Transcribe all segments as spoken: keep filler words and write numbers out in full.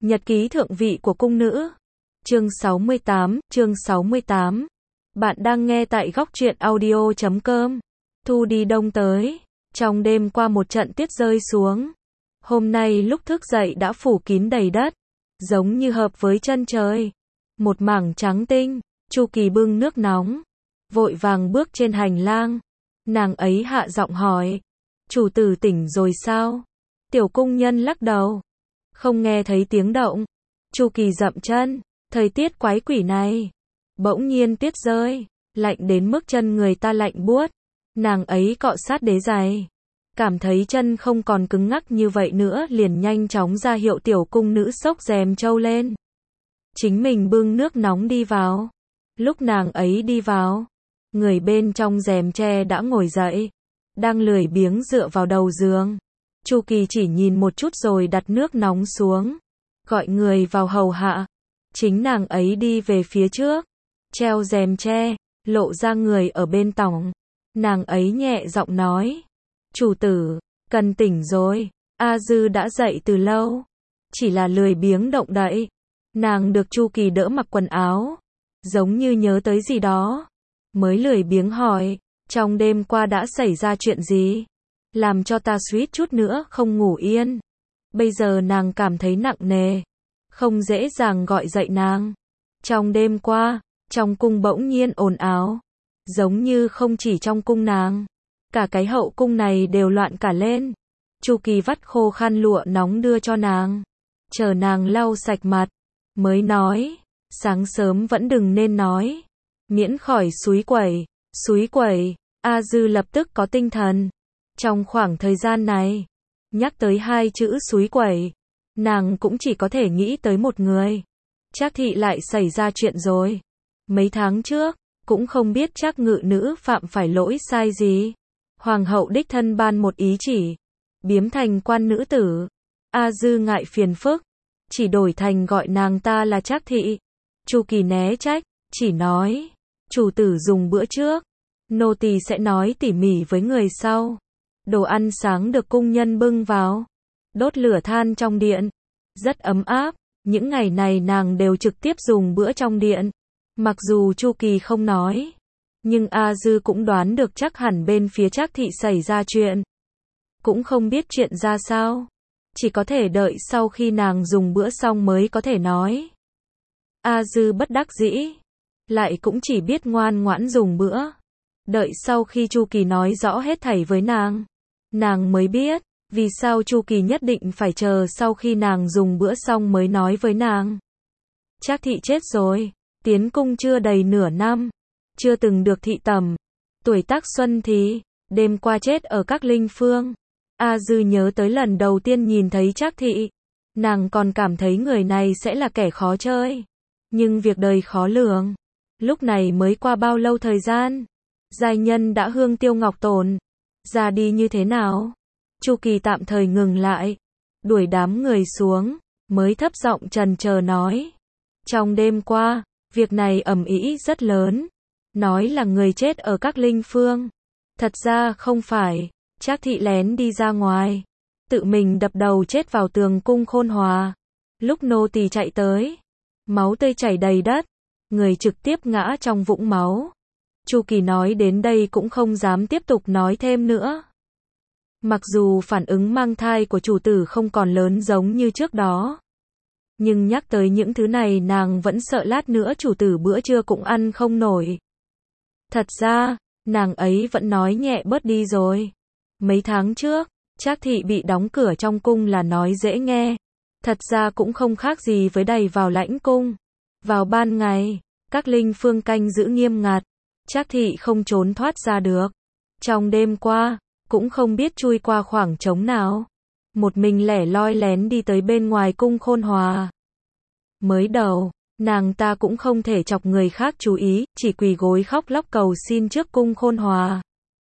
Nhật ký thượng vị của cung nữ. Chương sáu mươi tám, chương sáu mươi tám. Bạn đang nghe tại góc truyện audio chấm com. Thu đi đông tới. Trong đêm qua một trận tuyết rơi xuống. Hôm nay lúc thức dậy đã phủ kín đầy đất. Giống như hợp với chân trời. Một mảng trắng tinh. Chu Kỳ bưng nước nóng. Vội vàng bước trên hành lang. Nàng ấy hạ giọng hỏi. Chủ tử tỉnh rồi sao? Tiểu cung nhân lắc đầu. Không nghe thấy tiếng động. Chu Kỳ dậm chân. Thời tiết quái quỷ này. Bỗng nhiên tuyết rơi. Lạnh đến mức chân người ta lạnh buốt. Nàng ấy cọ sát đế giày. Cảm thấy chân không còn cứng ngắc như vậy nữa, liền nhanh chóng ra hiệu tiểu cung nữ xốc rèm trâu lên. Chính mình bưng nước nóng đi vào. Lúc nàng ấy đi vào, người bên trong rèm tre đã ngồi dậy, đang lười biếng dựa vào đầu giường. Chu Kỳ chỉ nhìn một chút rồi đặt nước nóng xuống, gọi người vào hầu hạ. Chính nàng ấy đi về phía trước, treo rèm tre, lộ ra người ở bên tỏng. Nàng ấy nhẹ giọng nói, chủ tử, cần tỉnh rồi. A Dư đã dậy từ lâu, chỉ là lười biếng động đậy. Nàng được Chu Kỳ đỡ mặc quần áo, giống như nhớ tới gì đó, mới lười biếng hỏi, trong đêm qua đã xảy ra chuyện gì, làm cho ta suýt chút nữa không ngủ yên. Bây giờ nàng cảm thấy nặng nề, không dễ dàng gọi dậy nàng. Trong đêm qua, trong cung bỗng nhiên ồn ào, giống như không chỉ trong cung nàng, cả cái hậu cung này đều loạn cả lên. Chu Kỳ vắt khô khăn lụa nóng đưa cho nàng, chờ nàng lau sạch mặt, mới nói, sáng sớm vẫn đừng nên nói, miễn khỏi xúi quẩy. Xúi quẩy. A Dư lập tức có tinh thần. Trong khoảng thời gian này, nhắc tới hai chữ xúi quẩy, nàng cũng chỉ có thể nghĩ tới một người. Trác thị lại xảy ra chuyện rồi. Mấy tháng trước, cũng không biết Trác ngự nữ phạm phải lỗi sai gì. Hoàng hậu đích thân ban một ý chỉ, biếm thành quan nữ tử. A Dư ngại phiền phức, chỉ đổi thành gọi nàng ta là Trác thị. Chu Kỳ né trách, chỉ nói, chủ tử dùng bữa trước, nô tỳ sẽ nói tỉ mỉ với người sau. Đồ ăn sáng được cung nhân bưng vào, đốt lửa than trong điện, rất ấm áp. Những ngày này nàng đều trực tiếp dùng bữa trong điện. Mặc dù Chu Kỳ không nói, nhưng A Dư cũng đoán được chắc hẳn bên phía Trác thị xảy ra chuyện. Cũng không biết chuyện ra sao, chỉ có thể đợi sau khi nàng dùng bữa xong mới có thể nói. A Dư bất đắc dĩ, lại cũng chỉ biết ngoan ngoãn dùng bữa. Đợi sau khi Chu Kỳ nói rõ hết thảy với nàng, nàng mới biết vì sao Chu Kỳ nhất định phải chờ sau khi nàng dùng bữa xong mới nói với nàng. Trác thị chết rồi, tiến cung chưa đầy nửa năm, chưa từng được thị tẩm, tuổi tác xuân thì, đêm qua chết ở các linh phương. A Dư nhớ tới lần đầu tiên nhìn thấy Trác thị, nàng còn cảm thấy người này sẽ là kẻ khó chơi. Nhưng việc đời khó lường, lúc này mới qua bao lâu thời gian, giai nhân đã hương tiêu ngọc tồn, ra đi như thế nào? Chu Kỳ tạm thời ngừng lại, đuổi đám người xuống, mới thấp giọng trần chờ nói. Trong đêm qua, việc này ầm ĩ rất lớn, nói là người chết ở các linh phương. Thật ra không phải, Trác thị lén đi ra ngoài, tự mình đập đầu chết vào tường cung Khôn Hòa. Lúc nô tỳ chạy tới, máu tươi chảy đầy đất, người trực tiếp ngã trong vũng máu. Chu Kỳ nói đến đây cũng không dám tiếp tục nói thêm nữa. Mặc dù phản ứng mang thai của chủ tử không còn lớn giống như trước đó, nhưng nhắc tới những thứ này nàng vẫn sợ lát nữa chủ tử bữa trưa cũng ăn không nổi. Thật ra, nàng ấy vẫn nói nhẹ bớt đi rồi. Mấy tháng trước, Trác thị bị đóng cửa trong cung là nói dễ nghe. Thật ra cũng không khác gì với đày vào lãnh cung. Vào ban ngày, các linh phương canh giữ nghiêm ngặt, Trác thị không trốn thoát ra được. Trong đêm qua, cũng không biết chui qua khoảng trống nào, một mình lẻ loi lén đi tới bên ngoài cung Khôn Hòa. Mới đầu, nàng ta cũng không thể chọc người khác chú ý, chỉ quỳ gối khóc lóc cầu xin trước cung Khôn Hòa.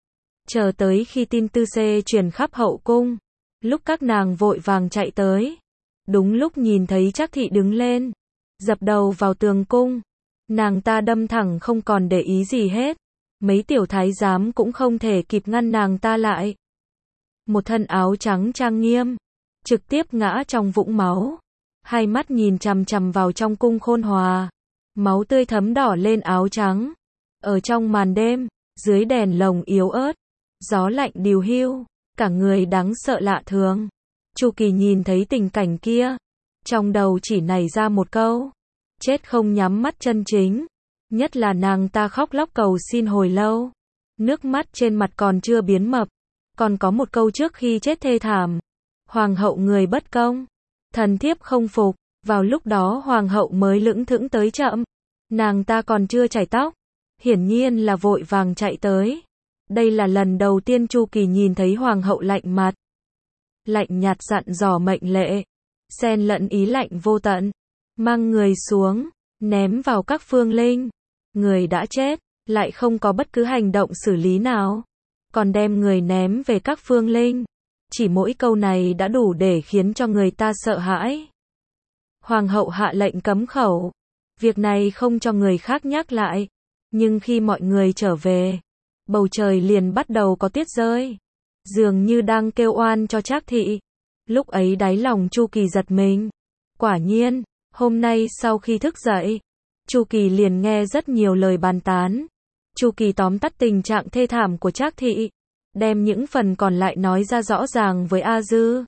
Chờ tới khi tin tư xê truyền khắp hậu cung, lúc các nàng vội vàng chạy tới, đúng lúc nhìn thấy Trác thị đứng lên, dập đầu vào tường cung, nàng ta đâm thẳng không còn để ý gì hết. Mấy tiểu thái giám cũng không thể kịp ngăn nàng ta lại. Một thân áo trắng trang nghiêm, trực tiếp ngã trong vũng máu. hai mắt nhìn chằm chằm vào trong cung khôn hòa. Máu tươi thấm đỏ lên áo trắng. Ở trong màn đêm, dưới đèn lồng yếu ớt, gió lạnh điều hiu, cả người đáng sợ lạ thường. Chu Kỳ nhìn thấy tình cảnh kia, trong đầu chỉ nảy ra một câu: chết không nhắm mắt chân chính. Nhất là nàng ta khóc lóc cầu xin hồi lâu, nước mắt trên mặt còn chưa biến mập. Còn có một câu trước khi chết thê thảm: hoàng hậu người bất công, thần thiếp không phục. Vào lúc đó hoàng hậu mới lững thững tới chậm. Nàng ta còn chưa chải tóc, hiển nhiên là vội vàng chạy tới. Đây là lần đầu tiên Chu Kỳ nhìn thấy hoàng hậu lạnh mặt, lạnh nhạt dặn dò mệnh lệ, xen lẫn ý lạnh vô tận. Mang người xuống, ném vào các phương linh. Người đã chết, lại không có bất cứ hành động xử lý nào, còn đem người ném về các phương linh. Chỉ mỗi câu này đã đủ để khiến cho người ta sợ hãi. Hoàng hậu hạ lệnh cấm khẩu, việc này không cho người khác nhắc lại. Nhưng khi mọi người trở về, bầu trời liền bắt đầu có tuyết rơi, dường như đang kêu oan cho Trác thị. Lúc ấy đáy lòng Chu Kỳ giật mình. Quả nhiên, hôm nay sau khi thức dậy, Chu Kỳ liền nghe rất nhiều lời bàn tán. Chu Kỳ tóm tắt tình trạng thê thảm của Trác thị, đem những phần còn lại nói ra rõ ràng với A Dư.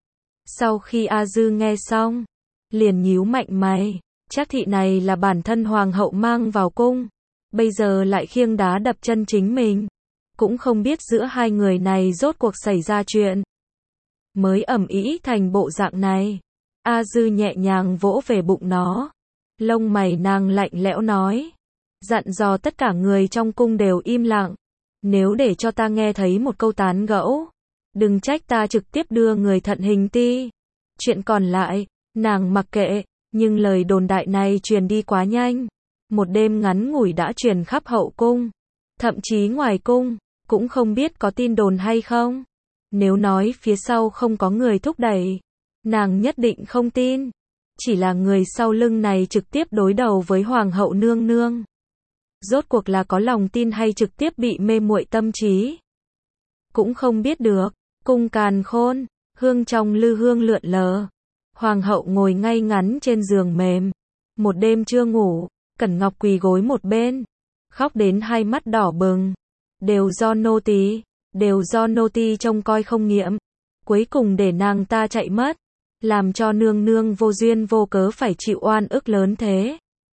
Sau khi A Dư nghe xong, liền nhíu mạnh mày. Trác thị này là bản thân hoàng hậu mang vào cung, bây giờ lại khiêng đá đập chân chính mình. Cũng không biết giữa hai người này rốt cuộc xảy ra chuyện, mới ầm ĩ thành bộ dạng này. A Dư nhẹ nhàng vỗ về bụng nó, lông mày nàng lạnh lẽo nói, dặn dò tất cả người trong cung đều im lặng. Nếu để cho ta nghe thấy một câu tán gẫu, đừng trách ta trực tiếp đưa người thận hình ti. Chuyện còn lại, nàng mặc kệ. Nhưng lời đồn đại này truyền đi quá nhanh, một đêm ngắn ngủi đã truyền khắp hậu cung, thậm chí ngoài cung, cũng không biết có tin đồn hay không. Nếu nói phía sau không có người thúc đẩy, nàng nhất định không tin. Chỉ là người sau lưng này trực tiếp đối đầu với hoàng hậu nương nương, rốt cuộc là có lòng tin hay trực tiếp bị mê muội tâm trí, cũng không biết được. Cung càn khôn, hương trong lư hương lượn lờ. Hoàng hậu ngồi ngay ngắn trên giường mềm, một đêm chưa ngủ. Cẩn Ngọc quỳ gối một bên, khóc đến hai mắt đỏ bừng. Đều do nô tỳ, đều do nô tỳ trông coi không nghiệm, cuối cùng để nàng ta chạy mất, làm cho nương nương vô duyên vô cớ phải chịu oan ức lớn thế.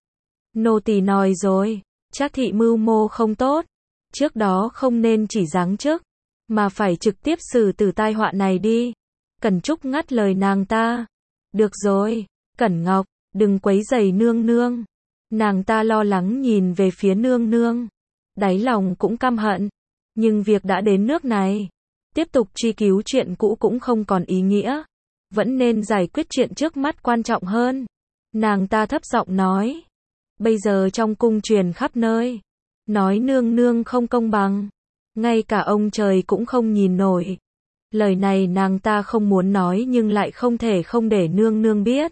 Nô tỳ nói rồi, Trác thị mưu mô không tốt, trước đó không nên chỉ giáng chức, mà phải trực tiếp xử tử tai họa này đi. Cẩn Trúc ngắt lời nàng ta. Được rồi, Cẩn Ngọc, đừng quấy rầy nương nương. Nàng ta lo lắng nhìn về phía nương nương, đáy lòng cũng căm hận. Nhưng việc đã đến nước này, tiếp tục truy cứu chuyện cũ cũng không còn ý nghĩa. Vẫn nên giải quyết chuyện trước mắt quan trọng hơn. Nàng ta thấp giọng nói. Bây giờ trong cung truyền khắp nơi, nói nương nương không công bằng, ngay cả ông trời cũng không nhìn nổi. Lời này nàng ta không muốn nói nhưng lại không thể không để nương nương biết.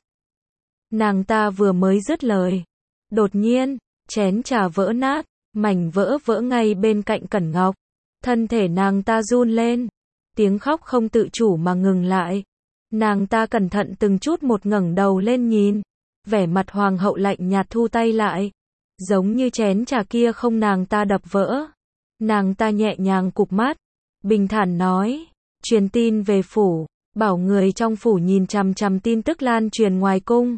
Nàng ta vừa mới dứt lời, đột nhiên, chén trà vỡ nát, mảnh vỡ vỡ ngay bên cạnh Cẩn Ngọc. Thân thể nàng ta run lên, tiếng khóc không tự chủ mà ngừng lại. Nàng ta cẩn thận từng chút một ngẩng đầu lên nhìn, vẻ mặt hoàng hậu lạnh nhạt thu tay lại, giống như chén trà kia không nàng ta đập vỡ. Nàng ta nhẹ nhàng cụp mắt, bình thản nói, truyền tin về phủ, bảo người trong phủ nhìn chằm chằm tin tức lan truyền ngoài cung.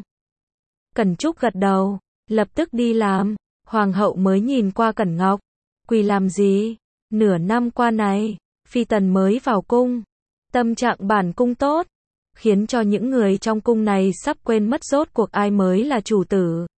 Cẩn Trúc gật đầu, lập tức đi làm. Hoàng hậu mới nhìn qua Cẩn Ngọc, quỳ làm gì? Nửa năm qua này, phi tần mới vào cung, tâm trạng bản cung tốt, khiến cho những người trong cung này sắp quên mất rốt cuộc ai mới là chủ tử.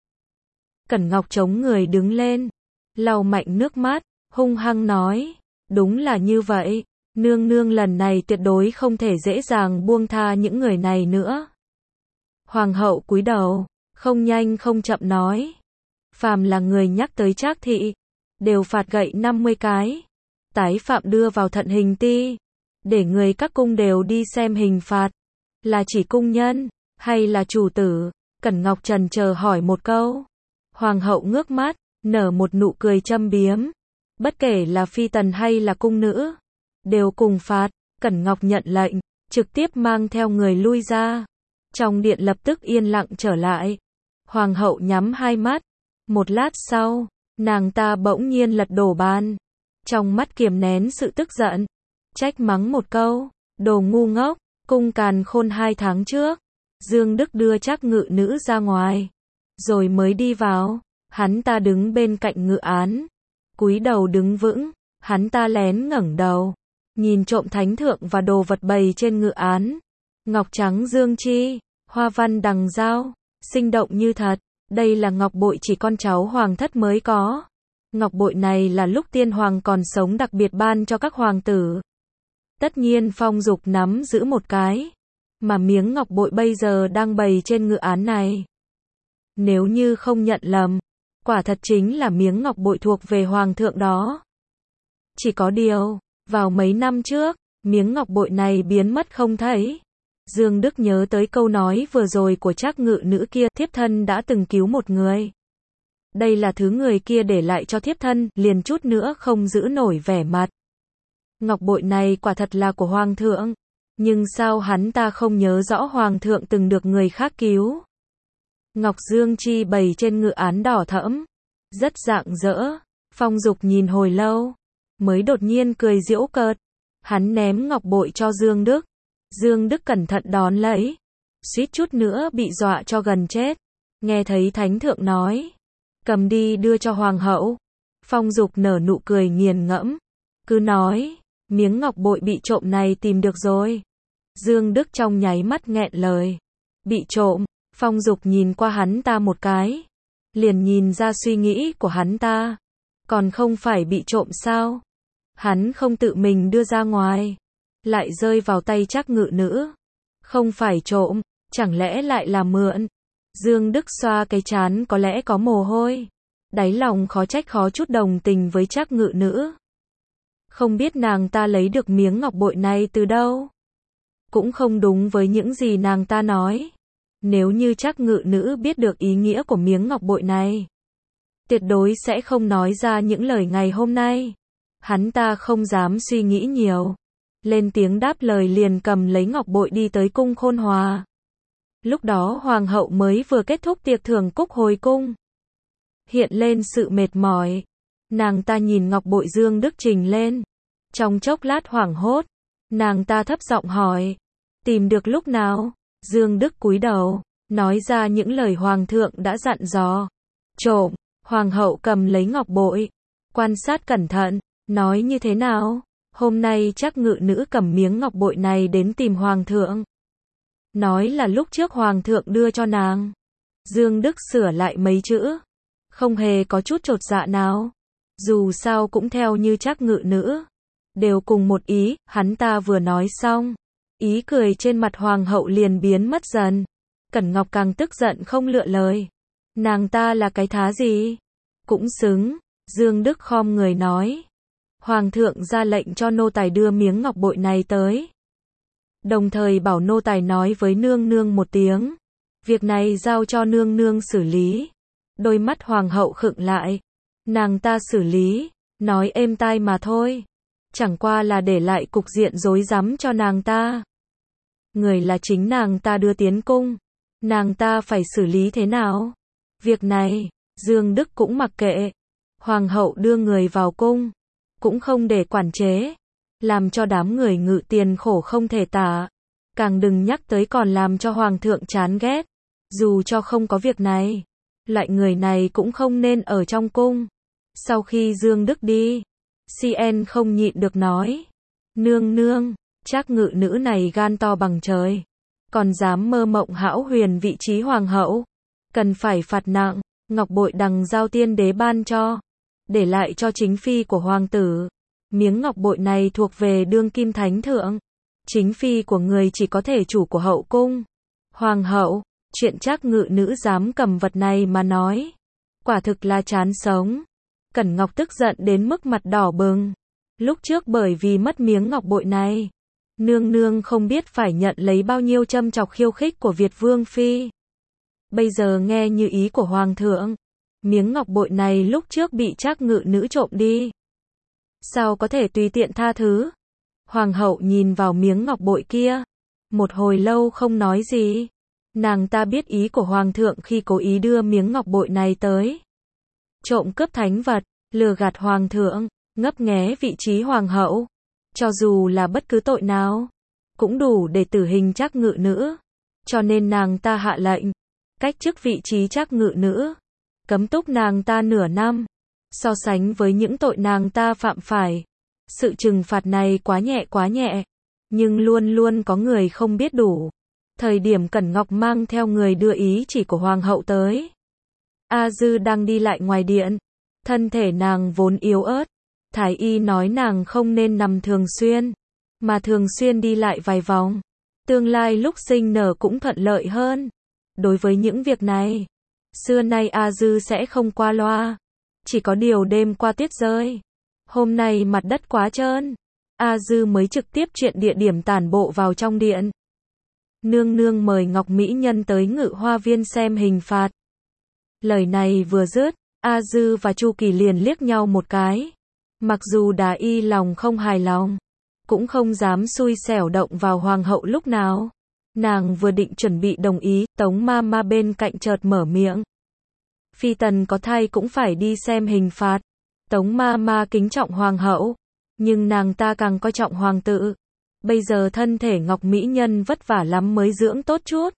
Cẩn Ngọc chống người đứng lên, lau mạnh nước mắt, hung hăng nói, đúng là như vậy, nương nương lần này tuyệt đối không thể dễ dàng buông tha những người này nữa. Hoàng hậu cúi đầu, không nhanh không chậm nói, phàm là người nhắc tới Trác thị, đều phạt gậy năm mươi cái, tái phạm đưa vào thận hình ti, để người các cung đều đi xem hình phạt. Là chỉ cung nhân, hay là chủ tử? Cẩn Ngọc trần chờ hỏi một câu. Hoàng hậu ngước mắt, nở một nụ cười châm biếm. Bất kể là phi tần hay là cung nữ, đều cùng phạt. Cẩn Ngọc nhận lệnh, trực tiếp mang theo người lui ra. Trong điện lập tức yên lặng trở lại. Hoàng hậu nhắm hai mắt. Một lát sau, nàng ta bỗng nhiên lật đổ bàn. Trong mắt kiềm nén sự tức giận. Trách mắng một câu. Đồ ngu ngốc, cung càn khôn hai tháng trước. Dương Đức đưa Trác Ngự Nữ ra ngoài. Rồi mới đi vào. Hắn ta đứng bên cạnh ngự án. Cúi đầu đứng vững. Hắn ta lén ngẩng đầu. Nhìn trộm thánh thượng và đồ vật bày trên ngự án. Ngọc trắng dương chi. Hoa văn đằng dao. Sinh động như thật. Đây là ngọc bội chỉ con cháu hoàng thất mới có. Ngọc bội này là lúc tiên hoàng còn sống đặc biệt ban cho các hoàng tử. Tất nhiên Phong Dục nắm giữ một cái. Mà miếng ngọc bội bây giờ đang bày trên ngự án này. Nếu như không nhận lầm, quả thật chính là miếng ngọc bội thuộc về hoàng thượng đó. Chỉ có điều, vào mấy năm trước, miếng ngọc bội này biến mất không thấy. Dương Đức nhớ tới câu nói vừa rồi của Trác Ngự Nữ kia, thiếp thân đã từng cứu một người. Đây là thứ người kia để lại cho thiếp thân, liền chút nữa không giữ nổi vẻ mặt. Ngọc bội này quả thật là của hoàng thượng, nhưng sao hắn ta không nhớ rõ hoàng thượng từng được người khác cứu. Ngọc dương chi bày trên ngự án đỏ thẫm, rất rạng rỡ. Phong Dục nhìn hồi lâu, mới đột nhiên cười giễu cợt. Hắn ném ngọc bội cho Dương Đức. Dương Đức cẩn thận đón lấy, suýt chút nữa bị dọa cho gần chết. Nghe thấy thánh thượng nói, cầm đi đưa cho hoàng hậu. Phong Dục nở nụ cười nghiền ngẫm, cứ nói, miếng ngọc bội bị trộm này tìm được rồi. Dương Đức trong nháy mắt nghẹn lời. Bị trộm? Phong Dục nhìn qua hắn ta một cái, liền nhìn ra suy nghĩ của hắn ta. Còn không phải bị trộm sao? Hắn không tự mình đưa ra ngoài, lại rơi vào tay Trác Ngự Nữ. Không phải trộm, chẳng lẽ lại là mượn? Dương Đức xoa cái trán có lẽ có mồ hôi. Đáy lòng khó trách khó chút đồng tình với Trác Ngự Nữ. Không biết nàng ta lấy được miếng ngọc bội này từ đâu. Cũng không đúng với những gì nàng ta nói. Nếu như Trác Ngự Nữ biết được ý nghĩa của miếng ngọc bội này, tuyệt đối sẽ không nói ra những lời ngày hôm nay. Hắn ta không dám suy nghĩ nhiều. Lên tiếng đáp lời liền cầm lấy ngọc bội đi tới cung Khôn Hòa. Lúc đó hoàng hậu mới vừa kết thúc tiệc thưởng cúc hồi cung. Hiện lên sự mệt mỏi. Nàng ta nhìn ngọc bội Dương Đức trình lên. Trong chốc lát hoảng hốt, nàng ta thấp giọng hỏi, tìm được lúc nào? Dương Đức cúi đầu, nói ra những lời hoàng thượng đã dặn dò. Trộm. Hoàng hậu cầm lấy ngọc bội, quan sát cẩn thận, nói như thế nào? Hôm nay Trác Ngự Nữ cầm miếng ngọc bội này đến tìm hoàng thượng. Nói là lúc trước hoàng thượng đưa cho nàng. Dương Đức sửa lại mấy chữ, không hề có chút chột dạ nào. Dù sao cũng theo như Trác Ngự Nữ, đều cùng một ý. Hắn ta vừa nói xong, ý cười trên mặt hoàng hậu liền biến mất dần. Cẩn Ngọc càng tức giận không lựa lời. Nàng ta là cái thá gì? Cũng xứng. Dương Đức khom người nói. Hoàng thượng ra lệnh cho nô tài đưa miếng ngọc bội này tới. Đồng thời bảo nô tài nói với nương nương một tiếng. Việc này giao cho nương nương xử lý. Đôi mắt hoàng hậu khựng lại. Nàng ta xử lý, nói êm tai mà thôi. Chẳng qua là để lại cục diện rối rắm cho nàng ta. Người là chính nàng ta đưa tiến cung. Nàng ta phải xử lý thế nào? Việc này, Dương Đức cũng mặc kệ. Hoàng hậu đưa người vào cung, cũng không để quản chế, làm cho đám người Ngự Tiền khổ không thể tả. Càng đừng nhắc tới còn làm cho hoàng thượng chán ghét. Dù cho không có việc này, loại người này cũng không nên ở trong cung. Sau khi Dương Đức đi, xê en không nhịn được nói. Nương nương, Trác Ngự Nữ này gan to bằng trời. Còn dám mơ mộng hão huyền vị trí hoàng hậu. Cần phải phạt nặng. Ngọc bội đằng giao tiên đế ban cho, để lại cho chính phi của hoàng tử. Miếng ngọc bội này thuộc về đương kim thánh thượng. Chính phi của người chỉ có thể chủ của hậu cung. Hoàng hậu, chuyện Trác Ngự Nữ dám cầm vật này mà nói. Quả thực là chán sống. Cẩn Ngọc tức giận đến mức mặt đỏ bừng. Lúc trước bởi vì mất miếng ngọc bội này, nương nương không biết phải nhận lấy bao nhiêu châm chọc khiêu khích của Việt Vương Phi. Bây giờ nghe như ý của hoàng thượng, miếng ngọc bội này lúc trước bị Trác Ngự Nữ trộm đi, sao có thể tùy tiện tha thứ? Hoàng hậu nhìn vào miếng ngọc bội kia, một hồi lâu không nói gì. Nàng ta biết ý của hoàng thượng khi cố ý đưa miếng ngọc bội này tới. Trộm cướp thánh vật, lừa gạt hoàng thượng, ngấp nghé vị trí hoàng hậu. Cho dù là bất cứ tội nào, cũng đủ để tử hình Trác Ngự Nữ. Cho nên nàng ta hạ lệnh, cách chức vị trí Trác Ngự Nữ, cấm túc nàng ta nửa năm. So sánh với những tội nàng ta phạm phải, sự trừng phạt này quá nhẹ quá nhẹ, nhưng luôn luôn có người không biết đủ. Thời điểm Cẩn Ngọc mang theo người đưa ý chỉ của hoàng hậu tới, A Dư đang đi lại ngoài điện, thân thể nàng vốn yếu ớt, thái y nói nàng không nên nằm thường xuyên, mà thường xuyên đi lại vài vòng, tương lai lúc sinh nở cũng thuận lợi hơn. Đối với những việc này, xưa nay A Dư sẽ không qua loa. Chỉ có điều đêm qua tuyết rơi, hôm nay mặt đất quá trơn, A Dư mới trực tiếp chuyện địa điểm tản bộ vào trong điện. Nương nương mời Ngọc Mỹ Nhân tới Ngự Hoa Viên xem hình phạt. Lời này vừa dứt, A Dư và Chu Kỳ liền liếc nhau một cái. Mặc dù Đà Y lòng không hài lòng, cũng không dám xui xẻo động vào hoàng hậu lúc nào. Nàng vừa định chuẩn bị đồng ý, Tống ma ma bên cạnh chợt mở miệng. Phi tần có thai cũng phải đi xem hình phạt. Tống ma ma kính trọng hoàng hậu, nhưng nàng ta càng coi trọng hoàng tử. Bây giờ thân thể Ngọc Mỹ Nhân vất vả lắm mới dưỡng tốt chút.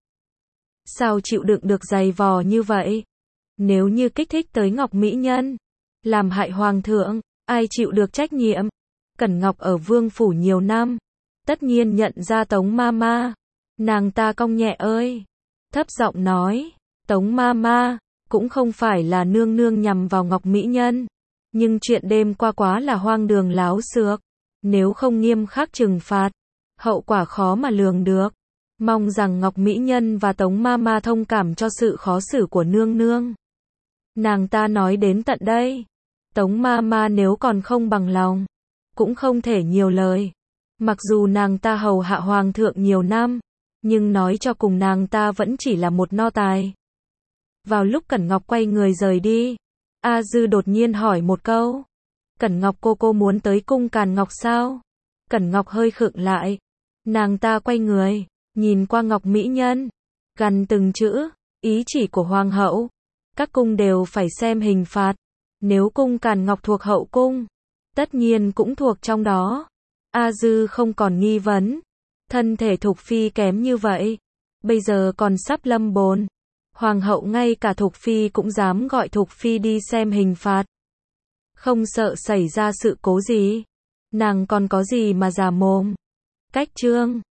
Sao chịu đựng được dày vò như vậy? Nếu như kích thích tới Ngọc Mỹ Nhân, làm hại hoàng thượng, ai chịu được trách nhiệm? Cẩn Ngọc ở vương phủ nhiều năm, tất nhiên nhận ra Tống ma ma. Nàng ta cong nhẹ ơi, thấp giọng nói, Tống ma ma, cũng không phải là nương nương nhằm vào Ngọc Mỹ Nhân, nhưng chuyện đêm qua quá là hoang đường láo xược, nếu không nghiêm khắc trừng phạt, hậu quả khó mà lường được. Mong rằng Ngọc Mỹ Nhân và Tống ma ma thông cảm cho sự khó xử của nương nương. Nàng ta nói đến tận đây, Tống ma ma nếu còn không bằng lòng, cũng không thể nhiều lời. Mặc dù nàng ta hầu hạ hoàng thượng nhiều năm, nhưng nói cho cùng nàng ta vẫn chỉ là một nô tài. Vào lúc Cẩn Ngọc quay người rời đi, A Dư đột nhiên hỏi một câu. Cẩn Ngọc cô cô muốn tới cung Càn Ngọc sao? Cẩn Ngọc hơi khựng lại. Nàng ta quay người, nhìn qua Ngọc Mỹ Nhân, gằn từng chữ, ý chỉ của hoàng hậu. Các cung đều phải xem hình phạt. Nếu cung Càn Ngọc thuộc hậu cung, tất nhiên cũng thuộc trong đó. A Dư không còn nghi vấn. Thân thể Thục Phi kém như vậy, bây giờ còn sắp lâm bồn. Hoàng hậu ngay cả Thục Phi cũng dám gọi Thục Phi đi xem hình phạt. Không sợ xảy ra sự cố gì. Nàng còn có gì mà già mồm. Cách chương